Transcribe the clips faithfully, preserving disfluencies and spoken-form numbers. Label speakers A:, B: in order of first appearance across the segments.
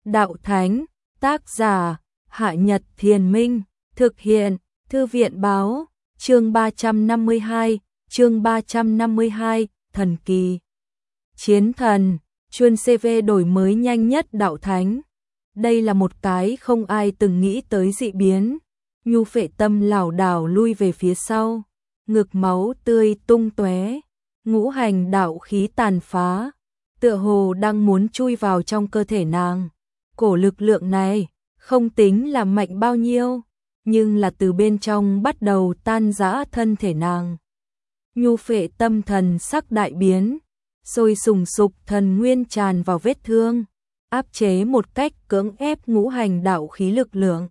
A: Đạo Thánh, tác giả, Hạ Nhật Thiền Minh, thực hiện, Thư viện báo, chương ba trăm năm mươi hai, chương ba trăm năm mươi hai, thần kỳ. Chiến thần, chuyên xê vê đổi mới nhanh nhất Đạo Thánh. Đây là một cái không ai từng nghĩ tới dị biến. Nhu Phệ Tâm lảo đảo lui về phía sau, ngực máu tươi tung tóe, ngũ hành đạo khí tàn phá, tựa hồ đang muốn chui vào trong cơ thể nàng. Cổ lực lượng này không tính là mạnh bao nhiêu, nhưng là từ bên trong bắt đầu tan rã thân thể nàng. Nhu Phệ Tâm thần sắc đại biến, sôi sùng sục thần nguyên tràn vào vết thương, áp chế một cách cưỡng ép ngũ hành đạo khí lực lượng.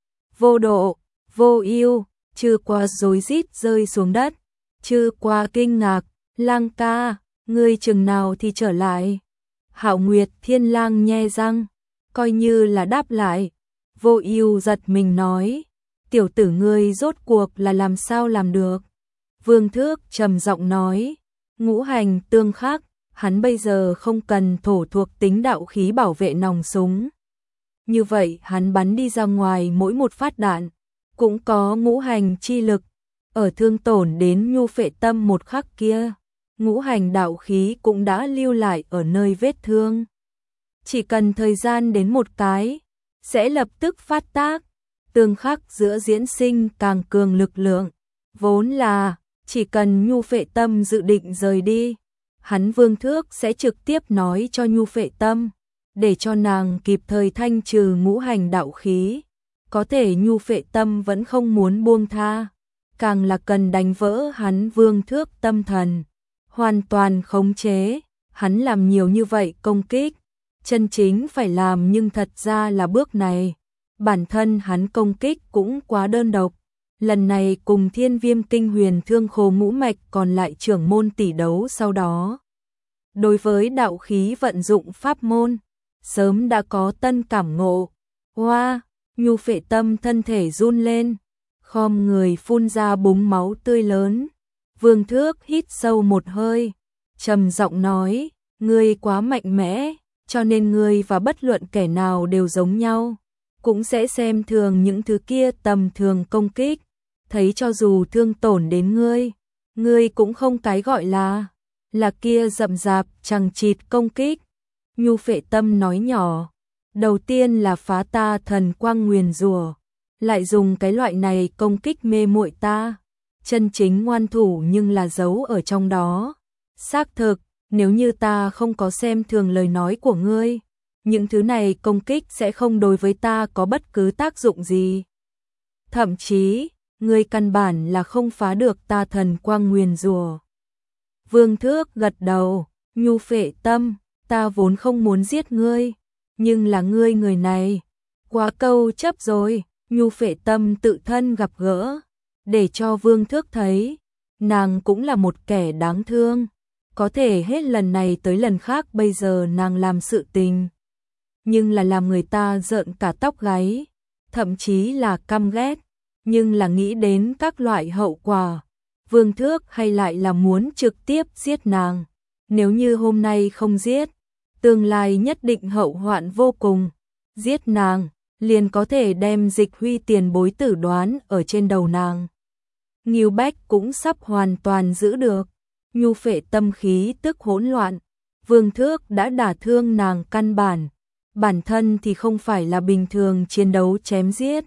A: Vô độ, vô ưu, Trư Qua rối rít rơi xuống đất. Trư Qua kinh ngạc, Lang ca, ngươi chừng nào thì trở lại? Hạo Nguyệt Thiên Lang nhe răng, coi như là đáp lại. Vô ưu giật mình nói, tiểu tử ngươi rốt cuộc là làm sao làm được? Vương Thước trầm giọng nói, ngũ hành tương khắc, hắn bây giờ không cần thổ thuộc tính đạo khí bảo vệ nòng súng. Như vậy hắn bắn đi ra ngoài mỗi một phát đạn cũng có ngũ hành chi lực. Ở thương tổn đến Nhu Phệ Tâm một khắc kia, ngũ hành đạo khí cũng đã lưu lại ở nơi vết thương. Chỉ cần thời gian đến một cái, sẽ lập tức phát tác, tương khắc giữa diễn sinh càng cường lực lượng. Vốn là, chỉ cần Nhu Phệ Tâm dự định rời đi, hắn Vương Thước sẽ trực tiếp nói cho Nhu Phệ Tâm, để cho nàng kịp thời thanh trừ ngũ hành đạo khí. Có thể Nhu Phệ Tâm vẫn không muốn buông tha, càng là cần đánh vỡ hắn Vương Thước tâm thần, hoàn toàn khống chế. Hắn làm nhiều như vậy công kích, chân chính phải làm nhưng thật ra là bước này. Bản thân hắn công kích cũng quá đơn độc, lần này cùng Thiên Viêm Kinh Huyền Thương Khô ngũ mạch còn lại trưởng môn tỷ đấu sau đó. Đối với đạo khí vận dụng pháp môn, sớm đã có tân cảm ngộ. Hoa, wow, Nhu Phệ Tâm thân thể run lên, khom người phun ra búng máu tươi lớn. Vương Thước hít sâu một hơi, trầm giọng nói, ngươi quá mạnh mẽ, cho nên ngươi và bất luận kẻ nào đều giống nhau, cũng sẽ xem thường những thứ kia tầm thường công kích, thấy cho dù thương tổn đến ngươi, ngươi cũng không cái gọi là là kia rậm rạp chằng chịt công kích. Nhu Phệ Tâm nói nhỏ, đầu tiên là phá ta thần quang nguyền rủa, lại dùng cái loại này công kích mê muội ta. Chân chính ngoan thủ nhưng là giấu ở trong đó. Xác thực, nếu như ta không có xem thường lời nói của ngươi, những thứ này công kích sẽ không đối với ta có bất cứ tác dụng gì. Thậm chí, ngươi căn bản là không phá được ta thần quang nguyền rủa. Vương Thước gật đầu, Nhu Phệ Tâm, ta vốn không muốn giết ngươi, nhưng là ngươi người này, quá câu chấp rồi. Nhu Phệ Tâm tự thân gặp gỡ, để cho Vương Thước thấy, nàng cũng là một kẻ đáng thương. Có thể hết lần này tới lần khác bây giờ nàng làm sự tình, nhưng là làm người ta rợn cả tóc gáy, thậm chí là căm ghét. Nhưng là nghĩ đến các loại hậu quả, Vương Thước hay lại là muốn trực tiếp giết nàng. Nếu như hôm nay không giết, tương lai nhất định hậu hoạn vô cùng. Giết nàng, liền có thể đem Dịch Huy tiền bối tử đoán ở trên đầu nàng. Ngưu Bách cũng sắp hoàn toàn giữ được. Nhu Phệ Tâm khí tức hỗn loạn, Vương Thước đã đả thương nàng căn bản, bản thân thì không phải là bình thường chiến đấu chém giết.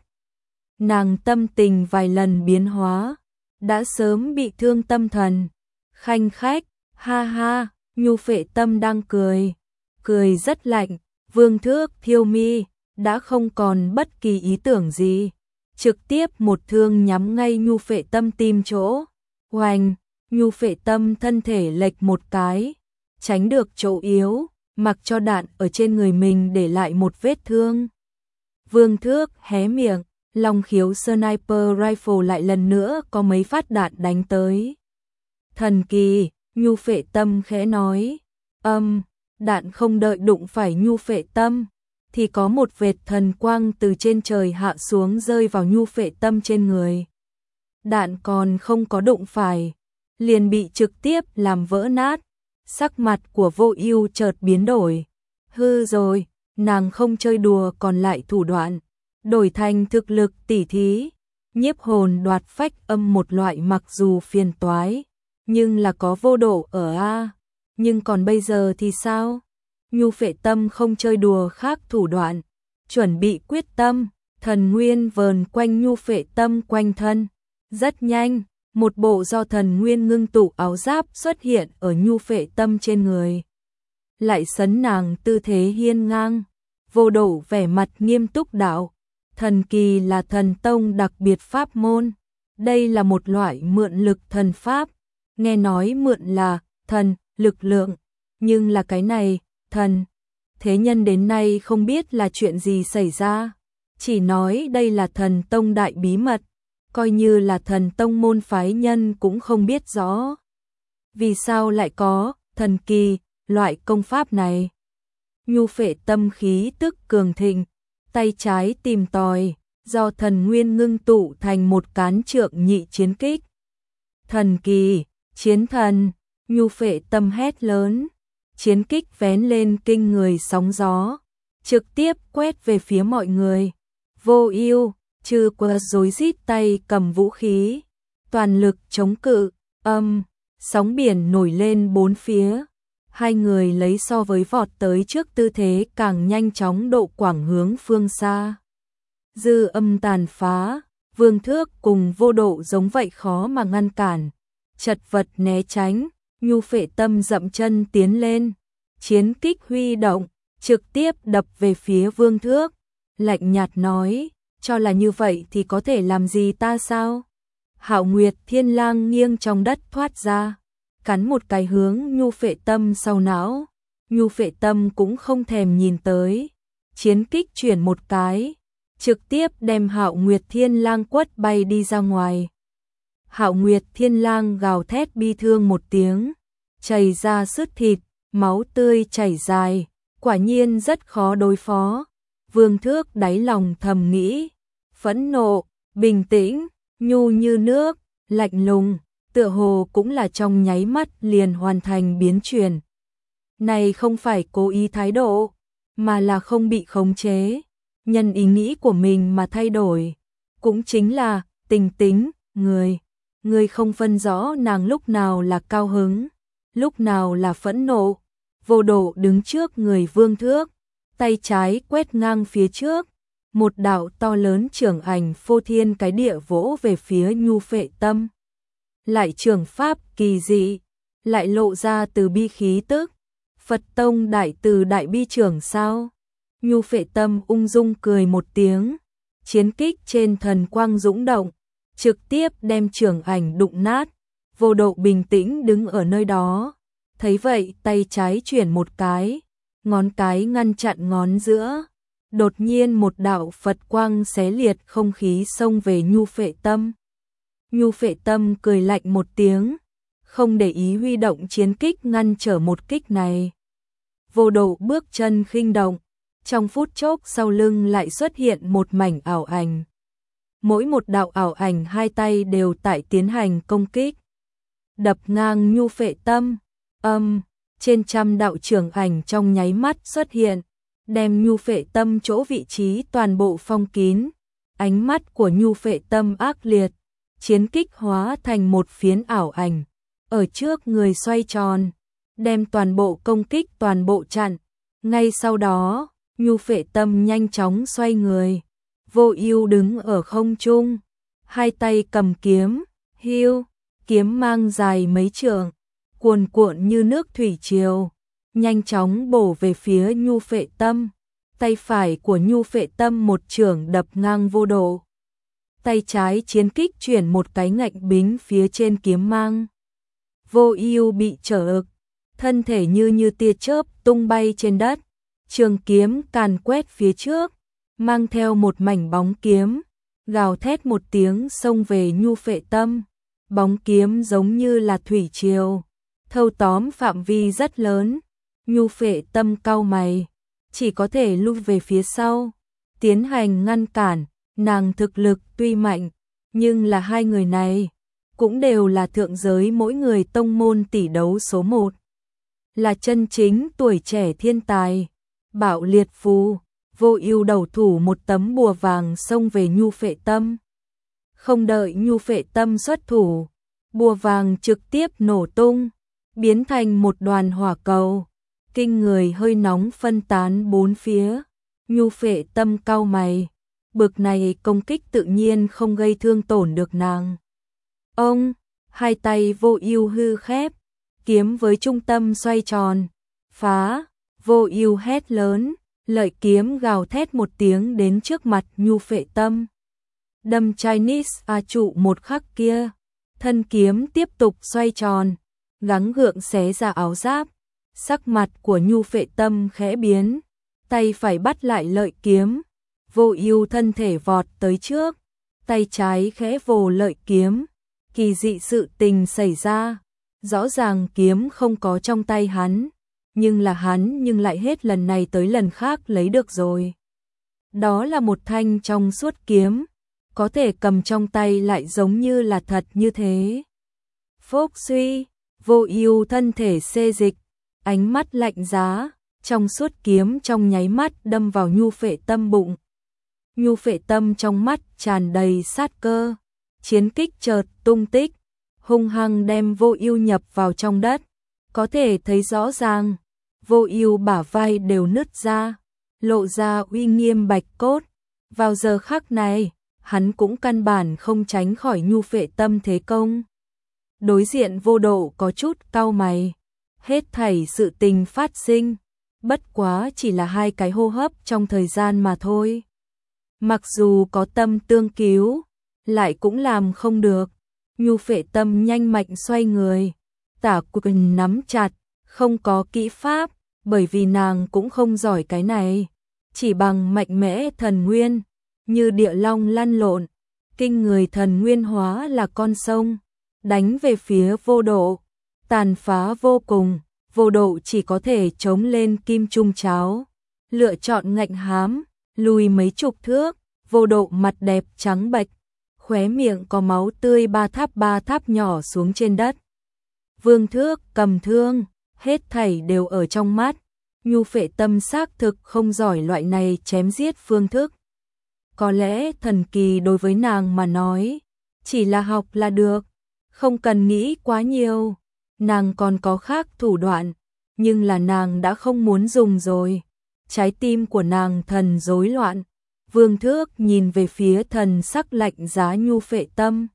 A: Nàng tâm tình vài lần biến hóa, đã sớm bị thương tâm thần. Khanh khách, ha ha, Nhu Phệ Tâm đang cười, cười rất lạnh. Vương Thước thiêu mi, đã không còn bất kỳ ý tưởng gì, trực tiếp một thương nhắm ngay Nhu Phệ Tâm tim chỗ. Oanh, Nhu Phệ Tâm thân thể lệch một cái, tránh được chỗ yếu, mặc cho đạn ở trên người mình để lại một vết thương. Vương Thước hé miệng, Long Khiếu Sniper Rifle lại lần nữa có mấy phát đạn đánh tới. Thần kỳ, Nhu Phệ Tâm khẽ nói. Âm, đạn không đợi đụng phải Nhu Phệ Tâm, thì có một vệt thần quang từ trên trời hạ xuống rơi vào Nhu Phệ Tâm trên người. Đạn còn không có đụng phải, liền bị trực tiếp làm vỡ nát. Sắc mặt của Vô Ưu chợt biến đổi. Hư rồi, nàng không chơi đùa còn lại thủ đoạn, đổi thành thực lực tỉ thí, nhiếp hồn đoạt phách âm một loại mặc dù phiền toái, nhưng là có vô độ ở a. Nhưng còn bây giờ thì sao? Nhu Phệ Tâm không chơi đùa khác thủ đoạn, chuẩn bị quyết tâm, thần nguyên vờn quanh Nhu Phệ Tâm quanh thân. Rất nhanh, một bộ do thần nguyên ngưng tụ áo giáp xuất hiện ở Nhu Phệ Tâm trên người. Lại sấn nàng tư thế hiên ngang, vô độ vẻ mặt nghiêm túc đạo. Thần kỳ là thần tông đặc biệt pháp môn. Đây là một loại mượn lực thần pháp. Nghe nói mượn là thần, lực lượng. Nhưng là cái này, thần. Thế nhân đến nay không biết là chuyện gì xảy ra. Chỉ nói đây là thần tông đại bí mật. Coi như là thần tông môn phái nhân cũng không biết rõ. Vì sao lại có thần kỳ, loại công pháp này? Nhu Phệ Tâm khí tức cường thịnh, tay trái tìm tòi, do thần nguyên ngưng tụ thành một cán trượng nhị chiến kích. Thần kỳ, chiến thần, Nhu Phệ Tâm hét lớn, chiến kích vén lên kinh người sóng gió, trực tiếp quét về phía mọi người. Vô ưu, trừ qua rối rít tay cầm vũ khí, toàn lực chống cự, âm, sóng biển nổi lên bốn phía. Hai người lấy so với vọt tới trước tư thế càng nhanh chóng độ quảng hướng phương xa. Dư âm tàn phá, Vương Thước cùng Vô Độ giống vậy khó mà ngăn cản. Chật vật né tránh, Nhu Phệ Tâm dậm chân tiến lên. Chiến kích huy động, trực tiếp đập về phía Vương Thước. Lạnh nhạt nói, cho là như vậy thì có thể làm gì ta sao? Hạo Nguyệt Thiên Lang nghiêng trong đất thoát ra, cắn một cái hướng Nhu Phệ Tâm sau não. Nhu Phệ Tâm cũng không thèm nhìn tới, chiến kích chuyển một cái, trực tiếp đem Hạo Nguyệt Thiên Lang quất bay đi ra ngoài. Hạo Nguyệt Thiên Lang gào thét bi thương một tiếng, chảy ra sứt thịt, máu tươi chảy dài, quả nhiên rất khó đối phó. Vương Thước đáy lòng thầm nghĩ, phẫn nộ, bình tĩnh, nhu như nước, lạnh lùng, tựa hồ cũng là trong nháy mắt liền hoàn thành biến chuyển. Này không phải cố ý thái độ, mà là không bị khống chế, nhân ý nghĩ của mình mà thay đổi. Cũng chính là tình tính, người, người không phân rõ nàng lúc nào là cao hứng, lúc nào là phẫn nộ. Vô Độ đứng trước người Vương Thước, tay trái quét ngang phía trước, một đạo to lớn trưởng ảnh phô thiên cái địa vỗ về phía Nhu Phệ Tâm. Lại trường pháp kỳ dị, lại lộ ra từ bi khí tức. Phật tông đại từ đại bi trưởng sao? Nhu Phệ Tâm ung dung cười một tiếng, chiến kích trên thần quang dũng động, trực tiếp đem trưởng ảnh đụng nát. Vô Độ bình tĩnh đứng ở nơi đó, thấy vậy tay trái chuyển một cái, ngón cái ngăn chặn ngón giữa. Đột nhiên một đạo Phật quang xé liệt không khí xông về Nhu Phệ Tâm. Nhu Phệ Tâm cười lạnh một tiếng, không để ý huy động chiến kích ngăn trở một kích này. Vô Độ bước chân khinh động, trong phút chốc sau lưng lại xuất hiện một mảnh ảo ảnh. Mỗi một đạo ảo ảnh hai tay đều tại tiến hành công kích, đập ngang Nhu Phệ Tâm. Âm, trên trăm đạo trưởng ảnh trong nháy mắt xuất hiện, đem Nhu Phệ Tâm chỗ vị trí toàn bộ phong kín. Ánh mắt của Nhu Phệ Tâm ác liệt, chiến kích hóa thành một phiến ảo ảnh, ở trước người xoay tròn, đem toàn bộ công kích toàn bộ chặn. Ngay sau đó, Nhu Phệ Tâm nhanh chóng xoay người, Vô Ưu đứng ở không trung, hai tay cầm kiếm, hưu, kiếm mang dài mấy trượng, cuồn cuộn như nước thủy triều, nhanh chóng bổ về phía Nhu Phệ Tâm. Tay phải của Nhu Phệ Tâm một chưởng đập ngang Vô Độ, tay trái chiến kích chuyển một cái ngạnh bính phía trên kiếm mang. Vô Ưu bị trở ực, thân thể như như tia chớp tung bay trên đất, trường kiếm càn quét phía trước, mang theo một mảnh bóng kiếm, gào thét một tiếng xông về Nhu Phệ Tâm. Bóng kiếm giống như là thủy triều, thâu tóm phạm vi rất lớn. Nhu Phệ Tâm cau mày, chỉ có thể lui về phía sau, tiến hành ngăn cản. Nàng thực lực tuy mạnh, nhưng là hai người này cũng đều là thượng giới mỗi người tông môn tỷ đấu số một, là chân chính tuổi trẻ thiên tài. Bạo liệt phù, Vô Ưu đầu thủ một tấm bùa vàng xông về Nhu Phệ Tâm. Không đợi Nhu Phệ Tâm xuất thủ, bùa vàng trực tiếp nổ tung, biến thành một đoàn hỏa cầu, kinh người hơi nóng phân tán bốn phía. Nhu Phệ Tâm cau mày, bực này công kích tự nhiên không gây thương tổn được nàng. Ông, hai tay Vô Ưu hư khép, kiếm với trung tâm xoay tròn, phá, Vô Ưu hét lớn, lợi kiếm gào thét một tiếng đến trước mặt Nhu Phệ Tâm. Đâm Chinese A trụ một khắc kia, thân kiếm tiếp tục xoay tròn, gắng gượng xé ra áo giáp, sắc mặt của Nhu Phệ Tâm khẽ biến, tay phải bắt lại lợi kiếm, Vô Ưu thân thể vọt tới trước, tay trái khẽ vồ lợi kiếm, kỳ dị sự tình xảy ra, rõ ràng kiếm không có trong tay hắn, nhưng là hắn nhưng lại hết lần này tới lần khác lấy được rồi. Đó là một thanh trong suốt kiếm, có thể cầm trong tay lại giống như là thật như thế. Phốc suy, Vô Ưu thân thể xê dịch, ánh mắt lạnh giá, trong suốt kiếm trong nháy mắt đâm vào Nhu Phệ Tâm bụng. Nhu Phệ Tâm trong mắt tràn đầy sát cơ, chiến kích chợt tung tích, hung hăng đem Vô Ưu nhập vào trong đất, có thể thấy rõ ràng, Vô Ưu bả vai đều nứt ra, lộ ra uy nghiêm bạch cốt. Vào giờ khắc này, hắn cũng căn bản không tránh khỏi Nhu Phệ Tâm thế công. Đối diện Vô Độ có chút cau mày, hết thảy sự tình phát sinh, bất quá chỉ là hai cái hô hấp trong thời gian mà thôi. Mặc dù có tâm tương cứu, lại cũng làm không được. Nhu Phệ Tâm nhanh mạnh xoay người, tả quyền nắm chặt, không có kỹ pháp, bởi vì nàng cũng không giỏi cái này, chỉ bằng mạnh mẽ thần nguyên, như địa long lăn lộn, kinh người thần nguyên hóa là con sông, đánh về phía Vô Độ, tàn phá vô cùng. Vô Độ chỉ có thể chống lên kim trung cháo, lựa chọn ngạnh hám, lùi mấy chục thước. Vô Độ mặt đẹp trắng bệch, khóe miệng có máu tươi ba tháp ba tháp nhỏ xuống trên đất. Vương Thước cầm thương, hết thảy đều ở trong mắt. Nhu Phệ Tâm xác thực không giỏi loại này chém giết phương thức. Có lẽ thần kỳ đối với nàng mà nói, chỉ là học là được, không cần nghĩ quá nhiều. Nàng còn có khác thủ đoạn, nhưng là nàng đã không muốn dùng rồi. Trái tim của nàng thần rối loạn. Vương Thước nhìn về phía thần sắc lạnh giá Nhu Phệ Tâm.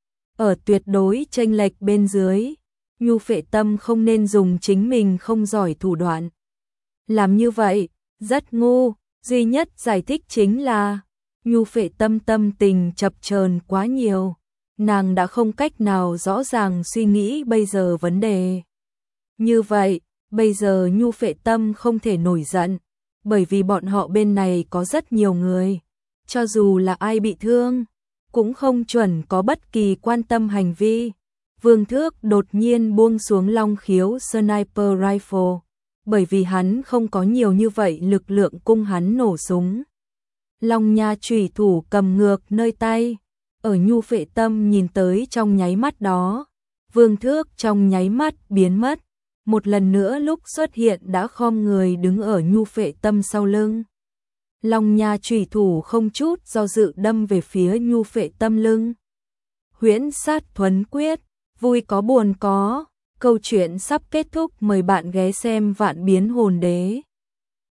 A: Ở tuyệt đối chênh lệch bên dưới, Nhu Phệ Tâm không nên dùng chính mình không giỏi thủ đoạn. Làm như vậy, rất ngu, duy nhất giải thích chính là Nhu Phệ Tâm tâm tình chập chờn quá nhiều, nàng đã không cách nào rõ ràng suy nghĩ bây giờ vấn đề. Như vậy, bây giờ Nhu Phệ Tâm không thể nổi giận, bởi vì bọn họ bên này có rất nhiều người, cho dù là ai bị thương, cũng không chuẩn có bất kỳ quan tâm hành vi. Vương Thước đột nhiên buông xuống long khiếu sniper rifle, bởi vì hắn không có nhiều như vậy lực lượng cung hắn nổ súng. Long nha chủy thủ cầm ngược nơi tay, ở Nhu Phệ Tâm nhìn tới trong nháy mắt đó, Vương Thước trong nháy mắt biến mất, một lần nữa lúc xuất hiện đã khom người đứng ở Nhu Phệ Tâm sau lưng. Long nha chủy thủ không chút do dự đâm về phía Nhu Phệ Tâm lưng. Huyễn sát thuấn quyết, vui có buồn có, câu chuyện sắp kết thúc, mời bạn ghé xem Vạn Biến Hồn Đế.